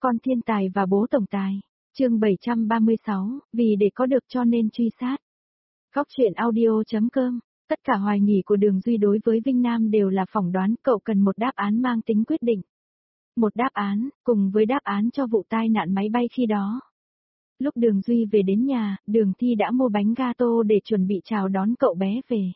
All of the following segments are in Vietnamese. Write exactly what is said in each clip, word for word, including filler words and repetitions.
Con thiên tài và bố tổng tài. Chương bảy trăm ba mươi sáu, vì để có được cho nên truy sát. Góc truyện audio chấm com. Tất cả hoài nghi của Đường Duy đối với Vinh Nam đều là phỏng đoán, cậu cần một đáp án mang tính quyết định. Một đáp án, cùng với đáp án cho vụ tai nạn máy bay khi đó. Lúc Đường Duy về đến nhà, Đường Thi đã mua bánh gato để chuẩn bị chào đón cậu bé về.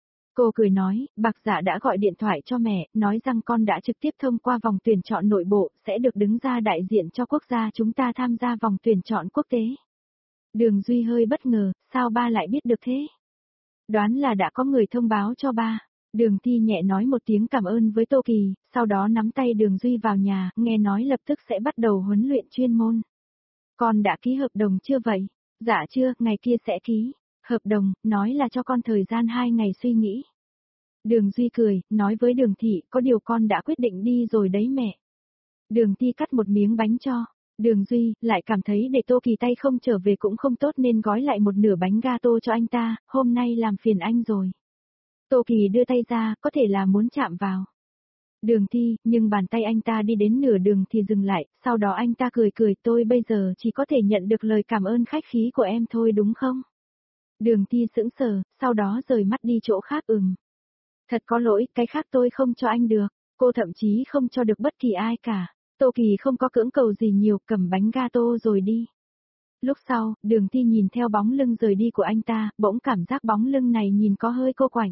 Cô cười nói, Bạc Dạ đã gọi điện thoại cho mẹ, nói rằng con đã trực tiếp thông qua vòng tuyển chọn nội bộ, sẽ được đứng ra đại diện cho quốc gia chúng ta tham gia vòng tuyển chọn quốc tế. Đường Duy hơi bất ngờ, sao ba lại biết được thế? Đoán là đã có người thông báo cho ba. Đường Thi nhẹ nói một tiếng cảm ơn với Tô Kỳ, sau đó nắm tay Đường Duy vào nhà, nghe nói lập tức sẽ bắt đầu huấn luyện chuyên môn. Con đã ký hợp đồng chưa vậy? Dạ chưa, ngày kia sẽ ký. Hợp đồng, nói là cho con thời gian hai ngày suy nghĩ. Đường Duy cười, nói với Đường Thị, có điều con đã quyết định đi rồi đấy mẹ. Đường Thi cắt một miếng bánh cho. Đường Duy, lại cảm thấy để Tô Kỳ tay không trở về cũng không tốt nên gói lại một nửa bánh gato cho anh ta, hôm nay làm phiền anh rồi. Tô Kỳ đưa tay ra, có thể là muốn chạm vào. Đường Thi, nhưng bàn tay anh ta đi đến nửa đường thì dừng lại, sau đó anh ta cười cười, tôi bây giờ chỉ có thể nhận được lời cảm ơn khách khí của em thôi đúng không? Đường Thi sững sờ, sau đó rời mắt đi chỗ khác. Ừm. Thật có lỗi, cái khác tôi không cho anh được, cô thậm chí không cho được bất kỳ ai cả. Tô Kỳ không có cưỡng cầu gì nhiều, cầm bánh gato rồi đi. Lúc sau, Đường Thi nhìn theo bóng lưng rời đi của anh ta, bỗng cảm giác bóng lưng này nhìn có hơi cô quạnh.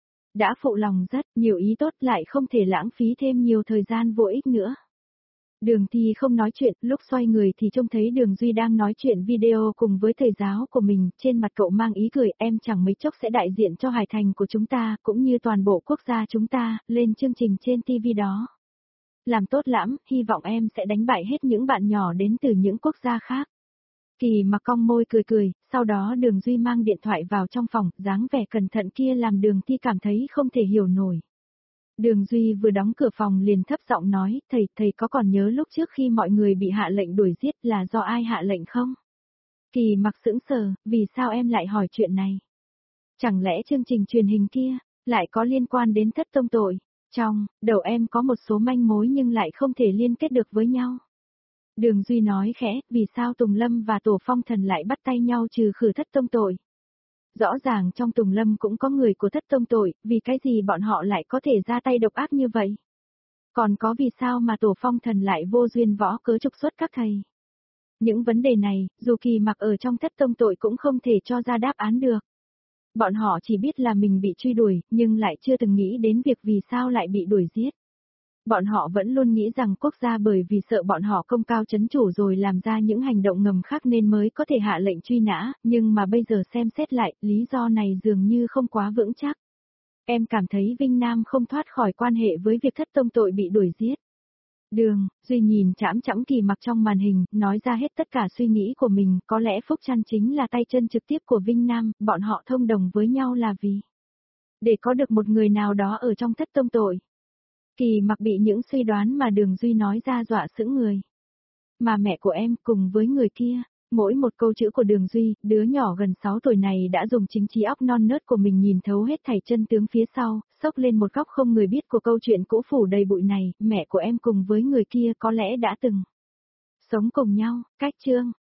Đã phụ lòng rất nhiều ý tốt lại không thể lãng phí thêm nhiều thời gian vô ích nữa. Đường Thi không nói chuyện, lúc xoay người thì trông thấy Đường Duy đang nói chuyện video cùng với thầy giáo của mình, trên mặt cậu mang ý cười, em chẳng mấy chốc sẽ đại diện cho Hải Thành của chúng ta, cũng như toàn bộ quốc gia chúng ta, lên chương trình trên ti vi đó. Làm tốt lắm, hy vọng em sẽ đánh bại hết những bạn nhỏ đến từ những quốc gia khác. Kỳ mặc cong môi cười cười, sau đó Đường Duy mang điện thoại vào trong phòng, dáng vẻ cẩn thận kia làm Đường Thi cảm thấy không thể hiểu nổi. Đường Duy vừa đóng cửa phòng liền thấp giọng nói, thầy, thầy có còn nhớ lúc trước khi mọi người bị hạ lệnh đuổi giết là do ai hạ lệnh không? Kỳ mặc sững sờ, vì sao em lại hỏi chuyện này? Chẳng lẽ chương trình truyền hình kia, lại có liên quan đến Thất Tông Tội? Trong đầu em có một số manh mối nhưng lại không thể liên kết được với nhau. Đường Duy nói khẽ, vì sao Tùng Lâm và Tổ Phong Thần lại bắt tay nhau trừ khử Thất Tông Tội? Rõ ràng trong Tùng Lâm cũng có người của Thất Tông Tội, vì cái gì bọn họ lại có thể ra tay độc ác như vậy? Còn có vì sao mà Tổ Phong Thần lại vô duyên võ cớ trục xuất các thầy? Những vấn đề này, dù Kỳ mặc ở trong Thất Tông Tội cũng không thể cho ra đáp án được. Bọn họ chỉ biết là mình bị truy đuổi, nhưng lại chưa từng nghĩ đến việc vì sao lại bị đuổi giết. Bọn họ vẫn luôn nghĩ rằng quốc gia bởi vì sợ bọn họ công cao chấn chủ rồi làm ra những hành động ngầm khác nên mới có thể hạ lệnh truy nã, nhưng mà bây giờ xem xét lại, lý do này dường như không quá vững chắc. Em cảm thấy Vinh Nam không thoát khỏi quan hệ với việc Thất Tông Tội bị đuổi giết. Đường Duy nhìn chãm chãm Kỳ mặc trong màn hình, nói ra hết tất cả suy nghĩ của mình, có lẽ Phúc Trăn chính là tay chân trực tiếp của Vinh Nam, bọn họ thông đồng với nhau là vì để có được một người nào đó ở trong Thất Tông Tội. Kỳ mặc bị những suy đoán mà Đường Duy nói ra dọa sững người. Mà mẹ của em cùng với người kia, mỗi một câu chữ của Đường Duy, đứa nhỏ gần sáu tuổi này đã dùng chính trí óc non nớt của mình nhìn thấu hết thảy chân tướng phía sau, xốc lên một góc không người biết của câu chuyện cũ phủ đầy bụi này, mẹ của em cùng với người kia có lẽ đã từng sống cùng nhau. Cách chương